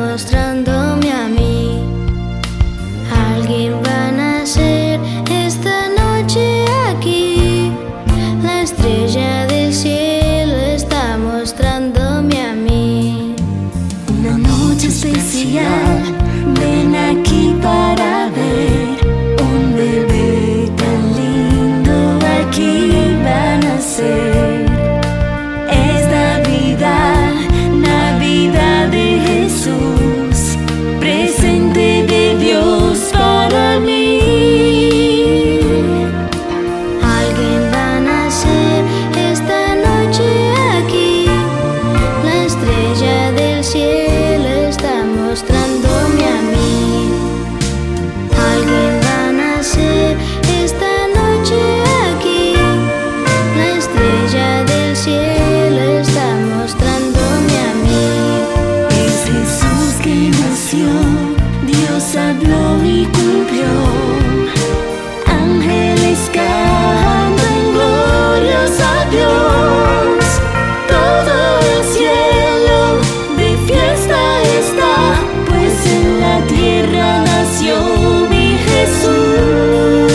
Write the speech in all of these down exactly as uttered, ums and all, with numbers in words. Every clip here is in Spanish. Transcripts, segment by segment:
mostrándome a mí. Alguien va a nacer esta noche aquí. La estrella del cielo está mostrándome a mí. Una noche especial, ven aquí para ver un bebé tan lindo. Aquí va a nacer. Es Navidad, Navidad de Jesús, presente de Dios para mí. Alguien va a nacer esta noche aquí. La estrella del cielo está mostrándome a mí. Alguien va a nacer esta noche aquí. La estrella del cielo está mostrándome a mí. Es Jesús que nació, Dios habló y cumplió. Ángeles cantan glorias a Dios. Todo el cielo de fiesta está, pues en la tierra nació mi Jesús.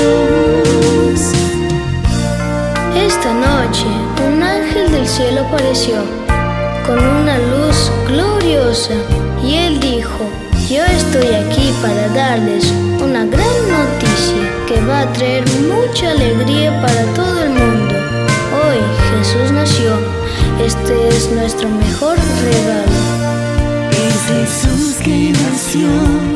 Esta noche un ángel del cielo apareció con una luz gloriosa y él dijo: yo estoy aquí para darles una gran noticia que va a traer mucha alegría para todo el mundo. Hoy Jesús nació. Este es nuestro mejor regalo. Es Jesús que nació,